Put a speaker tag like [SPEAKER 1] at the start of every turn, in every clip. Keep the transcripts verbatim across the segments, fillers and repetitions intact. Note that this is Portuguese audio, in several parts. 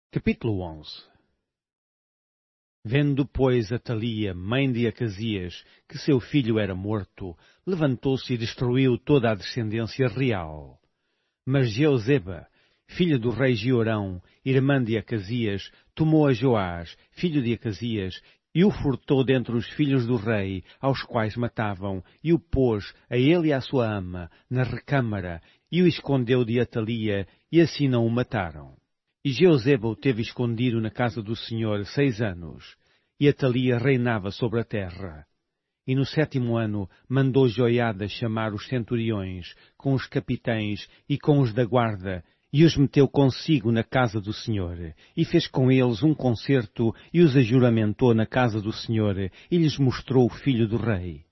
[SPEAKER 1] Capítulo onze. Vendo, pois, Atalia, mãe de Acasias, que seu filho era morto, levantou-se e destruiu toda a descendência real. Mas Jeozeba, filha do rei Jeorão, irmã de Acasias, tomou a Joás, filho de Acasias, e o furtou dentre os filhos do rei, aos quais matavam, e o pôs, a ele e à sua ama, na recâmara, e o escondeu de Atalia, e assim não o mataram. E Jeozeba o teve escondido na casa do Senhor seis anos, e Atalia reinava sobre a terra. E no sétimo ano mandou Joiada chamar os centuriões, com os capitães e com os da guarda, e os meteu consigo na casa do Senhor, e fez com eles um concerto, e os ajuramentou na casa do Senhor, e lhes mostrou o filho do rei.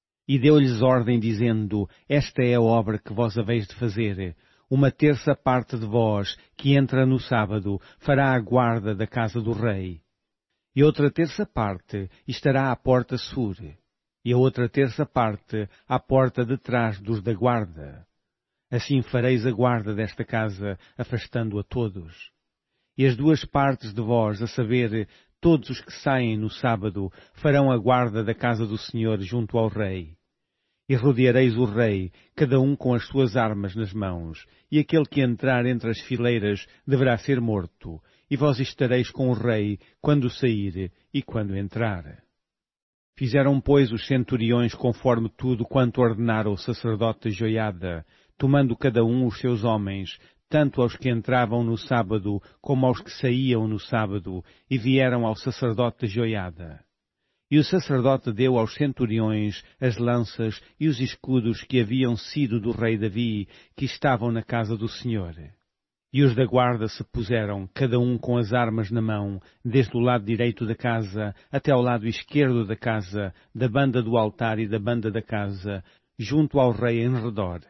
[SPEAKER 1] E deu-lhes ordem, dizendo: Esta é a obra que vós haveis de fazer. Uma terça parte de vós, que entra no sábado, fará a guarda da casa do rei. E outra terça parte estará à porta sul, e a outra terça parte à porta de trás dos da guarda. Assim fareis a guarda desta casa, afastando a todos. E as duas partes de vós, a saber, todos os que saem no sábado, farão a guarda da casa do Senhor junto ao rei. E rodeareis o rei, cada um com as suas armas nas mãos, e aquele que entrar entre as fileiras deverá ser morto, e vós estareis com o rei quando sair e quando entrar. Fizeram, pois, os centuriões conforme tudo quanto ordenara o sacerdote Joiada, tomando cada um os seus homens, tanto aos que entravam no sábado como aos que saíam no sábado, e vieram ao sacerdote Joiada. E o sacerdote deu aos centuriões as lanças e os escudos que haviam sido do rei Davi, que estavam na casa do Senhor. E os da guarda se puseram, cada um com as armas na mão, desde o lado direito da casa até ao lado esquerdo da casa, da banda do altar e da banda da casa, junto ao rei em redor.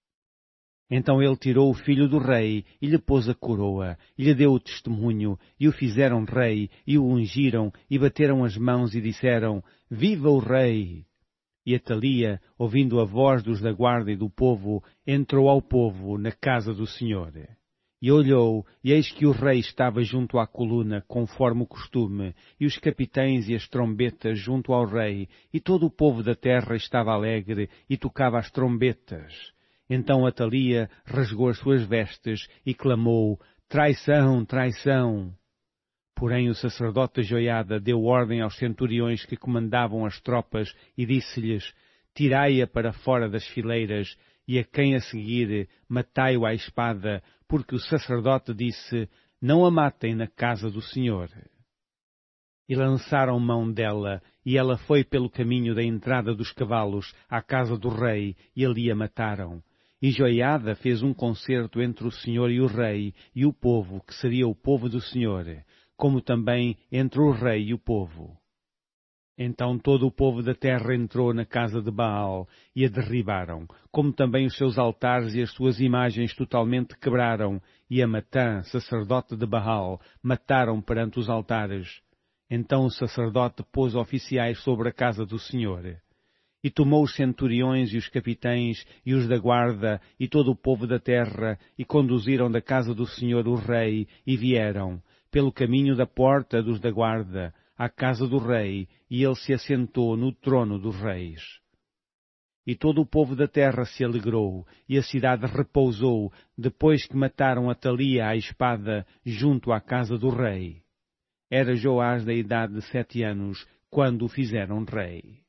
[SPEAKER 1] Então ele tirou o filho do rei, e lhe pôs a coroa, e lhe deu o testemunho, e o fizeram rei, e o ungiram, e bateram as mãos, e disseram: Viva o rei! E Atalia, ouvindo a voz dos da guarda e do povo, entrou ao povo na casa do Senhor. E olhou, e eis que o rei estava junto à coluna, conforme o costume, e os capitães e as trombetas junto ao rei, e todo o povo da terra estava alegre, e tocava as trombetas. Então Atalia rasgou as suas vestes e clamou: Traição, traição! Porém o sacerdote Joiada deu ordem aos centuriões que comandavam as tropas e disse-lhes: Tirai-a para fora das fileiras, e a quem a seguir matai-o à espada, porque o sacerdote disse: Não a matem na casa do Senhor. E lançaram mão dela, e ela foi pelo caminho da entrada dos cavalos à casa do rei, e ali a mataram. E Joiada fez um concerto entre o Senhor e o rei, e o povo, que seria o povo do Senhor, como também entre o rei e o povo. Então todo o povo da terra entrou na casa de Baal, e a derribaram, como também os seus altares e as suas imagens totalmente quebraram, e a Matã, sacerdote de Baal, mataram perante os altares. Então o sacerdote pôs oficiais sobre a casa do Senhor. E tomou os centuriões e os capitães e os da guarda e todo o povo da terra e conduziram da casa do Senhor o rei e vieram, pelo caminho da porta dos da guarda, à casa do rei, e ele se assentou no trono dos reis. E todo o povo da terra se alegrou, e a cidade repousou, depois que mataram Atalia à espada junto à casa do rei. Era Joás da idade de sete anos, quando o fizeram rei.